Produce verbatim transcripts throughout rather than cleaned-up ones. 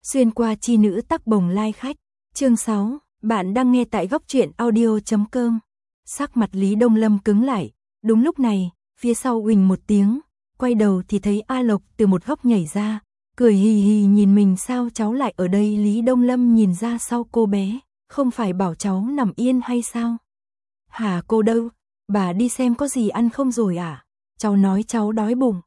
Xuyên qua chi nữ tắc bồng lai khách. Chương sáu, bạn đang nghe tại góc truyện audio chấm com. Sắc mặt Lý Đông Lâm cứng lại, đúng lúc này, phía sau uỳnh một tiếng, quay đầu thì thấy A Lộc từ một góc nhảy ra, cười hì hì nhìn mình, sao cháu lại ở đây? Lý Đông Lâm nhìn ra sau cô bé, không phải bảo cháu nằm yên hay sao? Hả cô đâu, bà đi xem có gì ăn không rồi à? Cháu nói cháu đói bụng.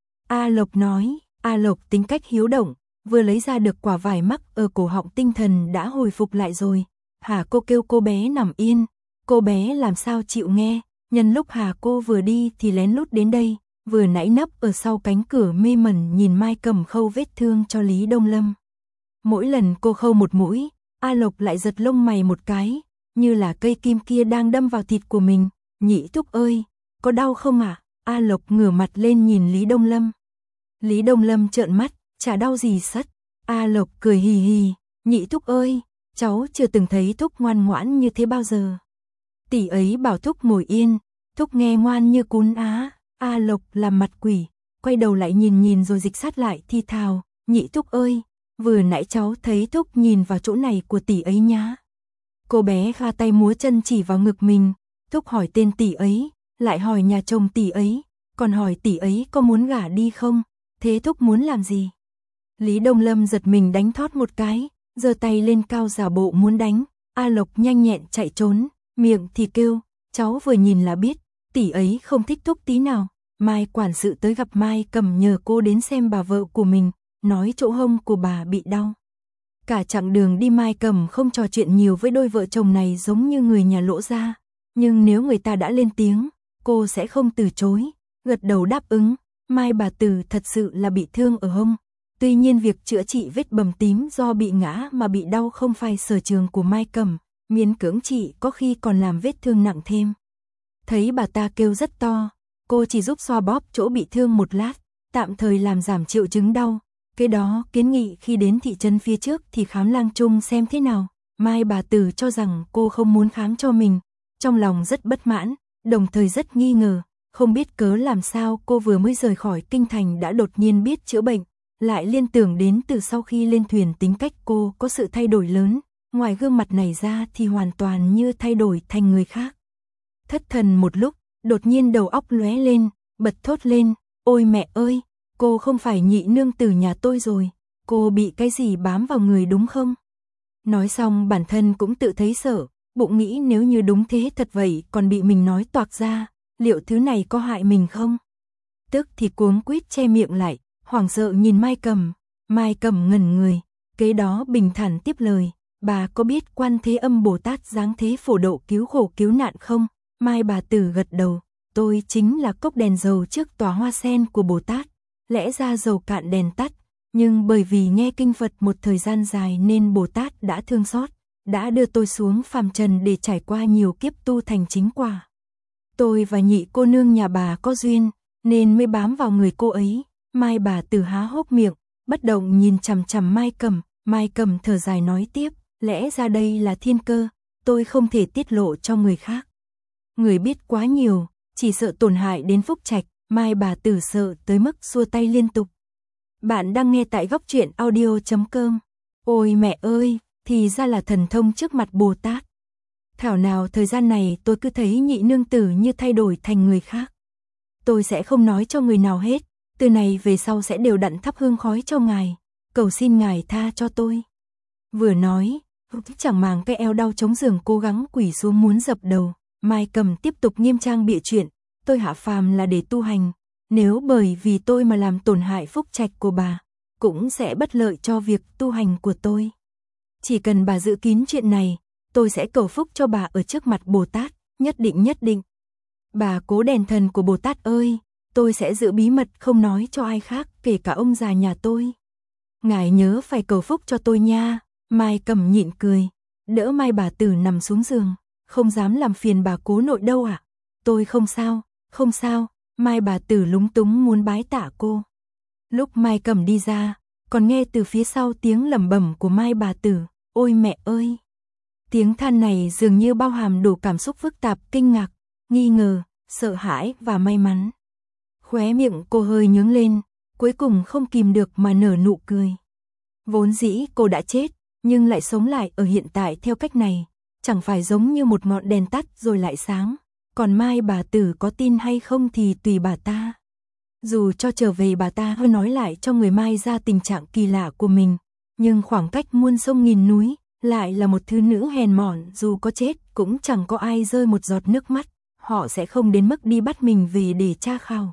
A Lộc nói, A Lộc tính cách hiếu động, vừa lấy ra được quả vải mắc ở cổ họng, tinh thần đã hồi phục lại rồi. Hà cô kêu cô bé nằm yên, cô bé làm sao chịu nghe, nhân lúc Hà cô vừa đi thì lén lút đến đây, vừa nãy nấp ở sau cánh cửa mê mẩn nhìn Mai Cầm khâu vết thương cho Lý Đông Lâm. Mỗi lần cô khâu một mũi, A Lộc lại giật lông mày một cái, như là cây kim kia đang đâm vào thịt của mình. Nhị thúc ơi, có đau không ạ? À? A Lộc ngửa mặt lên nhìn Lý Đông Lâm. Lý Đông Lâm trợn mắt, chả đau gì sất. A Lộc cười hì hì, nhị thúc ơi, cháu chưa từng thấy thúc ngoan ngoãn như thế bao giờ. Tỷ ấy bảo thúc ngồi yên, thúc nghe ngoan như cún á. A Lộc làm mặt quỷ, quay đầu lại nhìn nhìn rồi dịch sát lại thi thào, nhị thúc ơi, vừa nãy cháu thấy thúc nhìn vào chỗ này của tỷ ấy nhá. Cô bé kha tay múa chân chỉ vào ngực mình, thúc hỏi tên tỷ ấy, lại hỏi nhà chồng tỷ ấy, còn hỏi tỷ ấy có muốn gả đi không, thế thúc muốn làm gì? Lý Đông Lâm giật mình đánh thót một cái, giơ tay lên cao giả bộ muốn đánh. A Lộc nhanh nhẹn chạy trốn, miệng thì kêu, cháu vừa nhìn là biết, tỷ ấy không thích thúc tí nào. Mai quản sự tới gặp Mai Cầm nhờ cô đến xem bà vợ của mình, nói chỗ hông của bà bị đau. Cả chặng đường đi Mai Cầm không trò chuyện nhiều với đôi vợ chồng này, giống như người nhà Lỗ gia, nhưng nếu người ta đã lên tiếng, cô sẽ không từ chối, gật đầu đáp ứng. Mai bà Từ thật sự là bị thương ở hông. Tuy nhiên việc chữa trị vết bầm tím do bị ngã mà bị đau không phải sở trường của Mai Cầm, miễn cưỡng trị có khi còn làm vết thương nặng thêm. Thấy bà ta kêu rất to, cô chỉ giúp xoa bóp chỗ bị thương một lát, tạm thời làm giảm triệu chứng đau. Cái đó kiến nghị khi đến thị trấn phía trước thì khám lang chung xem thế nào. Mai bà Từ cho rằng cô không muốn khám cho mình, trong lòng rất bất mãn, đồng thời rất nghi ngờ, không biết cớ làm sao cô vừa mới rời khỏi kinh thành đã đột nhiên biết chữa bệnh. Lại liên tưởng đến từ sau khi lên thuyền tính cách cô có sự thay đổi lớn, ngoài gương mặt này ra thì hoàn toàn như thay đổi thành người khác. Thất thần một lúc, đột nhiên đầu óc lóe lên, bật thốt lên, ôi mẹ ơi, cô không phải nhị nương tử nhà tôi rồi, cô bị cái gì bám vào người đúng không? Nói xong bản thân cũng tự thấy sợ, bụng nghĩ nếu như đúng thế thật vậy còn bị mình nói toạc ra, liệu thứ này có hại mình không? Tức thì cuống quýt che miệng lại, hoảng sợ nhìn Mai Cầm. Mai Cầm ngẩn người, kế đó bình thản tiếp lời, bà có biết Quan Thế Âm Bồ Tát giáng thế phổ độ cứu khổ cứu nạn không? Mai bà Tử gật đầu, tôi chính là cốc đèn dầu trước tòa hoa sen của Bồ Tát. Lẽ ra dầu cạn đèn tắt, nhưng bởi vì nghe kinh Phật một thời gian dài nên Bồ Tát đã thương xót, đã đưa tôi xuống phàm trần để trải qua nhiều kiếp tu thành chính quả. Tôi và nhị cô nương nhà bà có duyên, nên mới bám vào người cô ấy. Mai bà Tử há hốc miệng, bất động nhìn chằm chằm Mai Cầm. Mai Cầm thở dài nói tiếp, lẽ ra đây là thiên cơ, tôi không thể tiết lộ cho người khác. Người biết quá nhiều, chỉ sợ tổn hại đến phúc trạch. Mai bà Tử sợ tới mức xua tay liên tục. Bạn đang nghe tại góc truyện audio chấm com. Ôi mẹ ơi, thì ra là thần thông trước mặt Bồ Tát. Thảo nào thời gian này tôi cứ thấy nhị nương tử như thay đổi thành người khác. Tôi sẽ không nói cho người nào hết, từ này về sau sẽ đều đặn thắp hương khói cho ngài, cầu xin ngài tha cho tôi. Vừa nói, chẳng màng cái eo đau chống giường cố gắng quỳ xuống muốn dập đầu. Mai Cầm tiếp tục nghiêm trang bịa chuyện, tôi hạ phàm là để tu hành, nếu bởi vì tôi mà làm tổn hại phúc trạch của bà, cũng sẽ bất lợi cho việc tu hành của tôi. Chỉ cần bà giữ kín chuyện này, tôi sẽ cầu phúc cho bà ở trước mặt Bồ Tát, nhất định nhất định. Bà cố đèn thần của Bồ Tát ơi, tôi sẽ giữ bí mật không nói cho ai khác, kể cả ông già nhà tôi. Ngài nhớ phải cầu phúc cho tôi nha. Mai Cầm nhịn cười, đỡ Mai bà Tử nằm xuống giường, không dám làm phiền bà cố nội đâu ạ. À? Tôi không sao, không sao. Mai bà Tử lúng túng muốn bái tạ cô. Lúc Mai Cầm đi ra, còn nghe từ phía sau tiếng lẩm bẩm của Mai bà Tử, ôi mẹ ơi. Tiếng than này dường như bao hàm đủ cảm xúc phức tạp, kinh ngạc, nghi ngờ, sợ hãi và may mắn. Khóe miệng cô hơi nhướng lên, cuối cùng không kìm được mà nở nụ cười. Vốn dĩ cô đã chết, nhưng lại sống lại ở hiện tại theo cách này, chẳng phải giống như một ngọn đèn tắt rồi lại sáng, còn Mai bà tử có tin hay không thì tùy bà ta. Dù cho trở về bà ta hơi nói lại cho người Mai ra tình trạng kỳ lạ của mình, nhưng khoảng cách muôn sông nghìn núi, lại là một thứ nữ hèn mọn, dù có chết cũng chẳng có ai rơi một giọt nước mắt, họ sẽ không đến mức đi bắt mình về để tra khảo.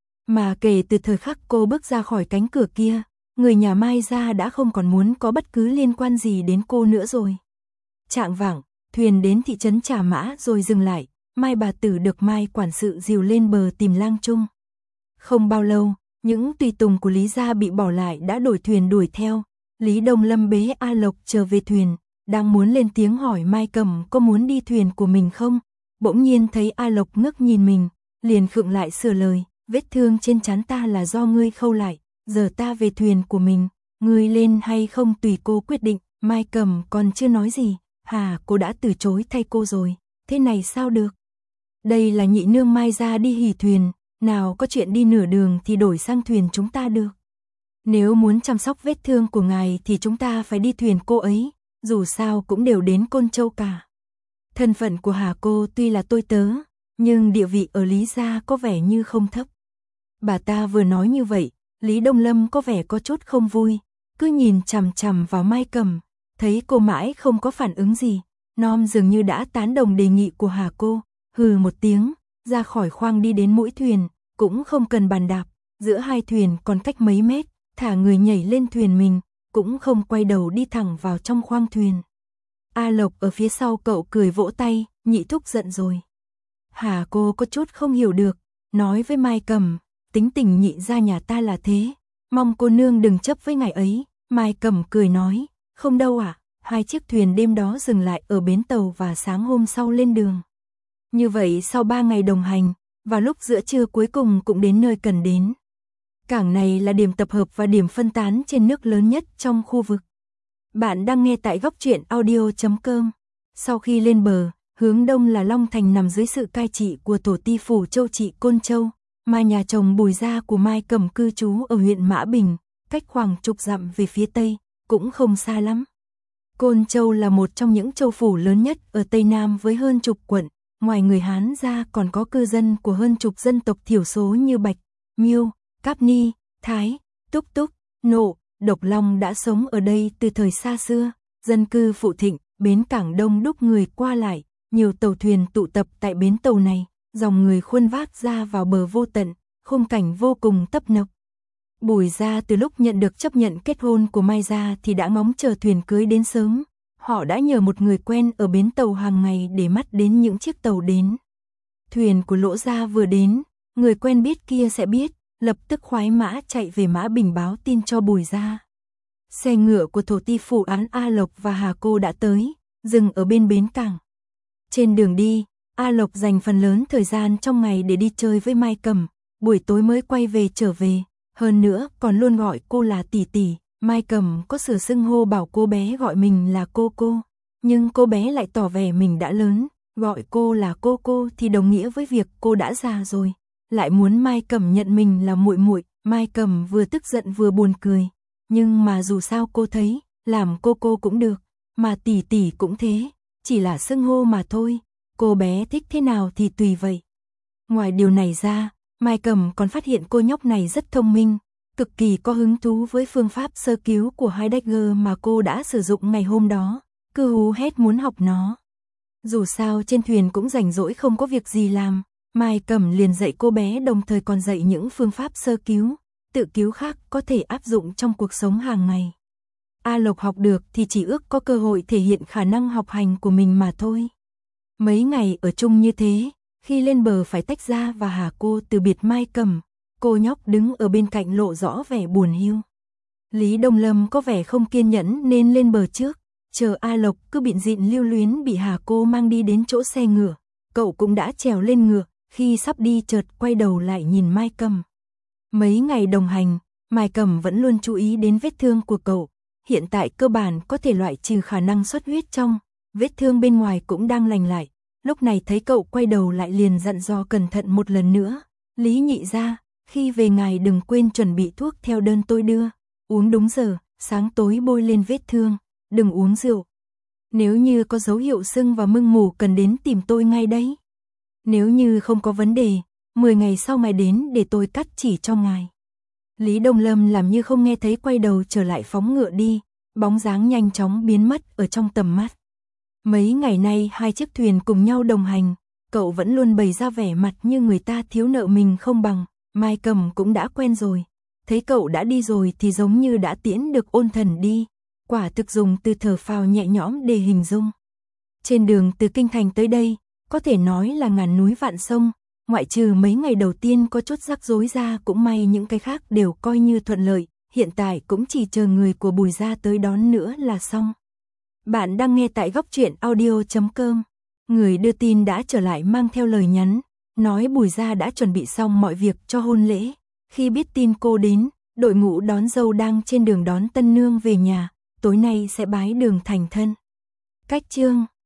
Mà kể từ thời khắc cô bước ra khỏi cánh cửa kia, người nhà Mai ra đã không còn muốn có bất cứ liên quan gì đến cô nữa rồi. Chạng vạng, thuyền đến thị trấn Trà Mã rồi dừng lại, Mai bà tử được Mai quản sự dìu lên bờ tìm Lang Trung. Không bao lâu, những tùy tùng của Lý gia bị bỏ lại đã đổi thuyền đuổi theo. Lý Đông Lâm bế A Lộc trở về thuyền, đang muốn lên tiếng hỏi Mai Cầm có muốn đi thuyền của mình không, bỗng nhiên thấy A Lộc ngước nhìn mình, liền khựng lại sửa lời, vết thương trên trán ta là do ngươi khâu lại, giờ ta về thuyền của mình, ngươi lên hay không tùy cô quyết định. Mai Cầm còn chưa nói gì, hà cô đã từ chối thay cô rồi, thế này sao được? Đây là nhị nương Mai ra đi hỉ thuyền, nào có chuyện đi nửa đường thì đổi sang thuyền chúng ta được. Nếu muốn chăm sóc vết thương của ngài thì chúng ta phải đi thuyền cô ấy, dù sao cũng đều đến Côn Châu cả. Thân phận của Hà cô tuy là tôi tớ, nhưng địa vị ở Lý gia có vẻ như không thấp. Bà ta vừa nói như vậy, Lý Đông Lâm có vẻ có chút không vui, cứ nhìn chằm chằm vào Mai Cầm, thấy cô mãi không có phản ứng gì, Nom dường như đã tán đồng đề nghị của Hà cô, hừ một tiếng, ra khỏi khoang đi đến mũi thuyền, cũng không cần bàn đạp, giữa hai thuyền còn cách mấy mét, thả người nhảy lên thuyền mình, cũng không quay đầu đi thẳng vào trong khoang thuyền. A Lộc ở phía sau cậu cười vỗ tay, nhị thúc giận rồi. Hà cô có chút không hiểu được, nói với Mai Cầm, tính tình nhị gia nhà ta là thế, mong cô nương đừng chấp với ngài ấy. Mai Cầm cười nói, không đâu ạ, à, hai chiếc thuyền đêm đó dừng lại ở bến tàu và sáng hôm sau lên đường. Như vậy sau ba ngày đồng hành, vào lúc giữa trưa cuối cùng cũng đến nơi cần đến. Cảng này là điểm tập hợp và điểm phân tán trên nước lớn nhất trong khu vực. Bạn đang nghe tại góc truyện audio chấm com. Sau khi lên bờ, hướng đông là Long Thành nằm dưới sự cai trị của Tổ ty phủ Châu trị Côn Châu, mà nhà chồng Bùi gia của Mai Cầm cư trú ở huyện Mã Bình, cách khoảng chục dặm về phía tây, cũng không xa lắm. Côn Châu là một trong những châu phủ lớn nhất ở Tây Nam với hơn chục quận, ngoài người Hán ra còn có cư dân của hơn chục dân tộc thiểu số như Bạch, Miêu, Cáp Ni, Thái, Túc Túc, Nộ, Độc Long đã sống ở đây từ thời xa xưa, dân cư phụ thịnh, bến cảng đông đúc người qua lại, nhiều tàu thuyền tụ tập tại bến tàu này, dòng người khuân vác ra vào bờ vô tận, khung cảnh vô cùng tấp nập. Bùi gia từ lúc nhận được chấp nhận kết hôn của Mai gia thì đã ngóng chờ thuyền cưới đến sớm, họ đã nhờ một người quen ở bến tàu hàng ngày để mắt đến những chiếc tàu đến. Thuyền của Lỗ gia vừa đến, người quen biết kia sẽ biết, lập tức khoái mã chạy về Mã Bình báo tin cho Bùi gia. Xe ngựa của Thổ ty phủ án A Lộc và Hà cô đã tới, dừng ở bên bến cảng. Trên đường đi, A Lộc dành phần lớn thời gian trong ngày để đi chơi với Mai Cầm, buổi tối mới quay về trở về, hơn nữa còn luôn gọi cô là tỷ tỷ. Mai Cầm có sự xưng hô bảo cô bé gọi mình là cô cô, nhưng cô bé lại tỏ vẻ mình đã lớn, gọi cô là cô cô thì đồng nghĩa với việc cô đã già rồi, lại muốn Mai Cầm nhận mình là muội muội. Mai Cầm vừa tức giận vừa buồn cười, nhưng mà dù sao cô thấy, làm cô cô cũng được, mà tỷ tỷ cũng thế, chỉ là xưng hô mà thôi, cô bé thích thế nào thì tùy vậy. Ngoài điều này ra, Mai Cầm còn phát hiện cô nhóc này rất thông minh, cực kỳ có hứng thú với phương pháp sơ cứu của Heidegger mà cô đã sử dụng ngày hôm đó, cứ hú hét muốn học nó. Dù sao trên thuyền cũng rảnh rỗi không có việc gì làm, Mai Cầm liền dạy cô bé đồng thời còn dạy những phương pháp sơ cứu, tự cứu khác có thể áp dụng trong cuộc sống hàng ngày. A Lộc học được thì chỉ ước có cơ hội thể hiện khả năng học hành của mình mà thôi. Mấy ngày ở chung như thế, khi lên bờ phải tách ra và Hà cô từ biệt Mai Cầm, cô nhóc đứng ở bên cạnh lộ rõ vẻ buồn hiu. Lý Đông Lâm có vẻ không kiên nhẫn nên lên bờ trước, chờ A Lộc cứ bịn dịn lưu luyến bị Hà cô mang đi đến chỗ xe ngựa, cậu cũng đã trèo lên ngựa, khi sắp đi chợt quay đầu lại nhìn Mai Cầm. Mấy ngày đồng hành, Mai Cầm vẫn luôn chú ý đến vết thương của cậu, hiện tại cơ bản có thể loại trừ khả năng xuất huyết trong, vết thương bên ngoài cũng đang lành lại, lúc này thấy cậu quay đầu lại liền dặn dò cẩn thận một lần nữa, Lý nhị gia, khi về ngài đừng quên chuẩn bị thuốc theo đơn tôi đưa, uống đúng giờ, sáng tối bôi lên vết thương, đừng uống rượu. Nếu như có dấu hiệu sưng và mưng mủ cần đến tìm tôi ngay đấy. Nếu như không có vấn đề, mười ngày sau ngài đến để tôi cắt chỉ cho ngài. Lý Đông Lâm làm như không nghe thấy, quay đầu trở lại phóng ngựa đi, bóng dáng nhanh chóng biến mất ở trong tầm mắt. Mấy ngày nay hai chiếc thuyền cùng nhau đồng hành, cậu vẫn luôn bày ra vẻ mặt như người ta thiếu nợ mình không bằng, Mai Cầm cũng đã quen rồi. Thấy cậu đã đi rồi thì giống như đã tiễn được ôn thần đi, quả thực dùng từ thở phào nhẹ nhõm để hình dung. Trên đường từ kinh thành tới đây, có thể nói là ngàn núi vạn sông, ngoại trừ mấy ngày đầu tiên có chút rắc rối ra, cũng may những cái khác đều coi như thuận lợi, hiện tại cũng chỉ chờ người của Bùi gia tới đón nữa là xong. Bạn đang nghe tại góc truyện audio chấm com. Người đưa tin đã trở lại mang theo lời nhắn, nói Bùi gia đã chuẩn bị xong mọi việc cho hôn lễ. Khi biết tin cô đến, đội ngũ đón dâu đang trên đường đón tân nương về nhà, tối nay sẽ bái đường thành thân. Cách chương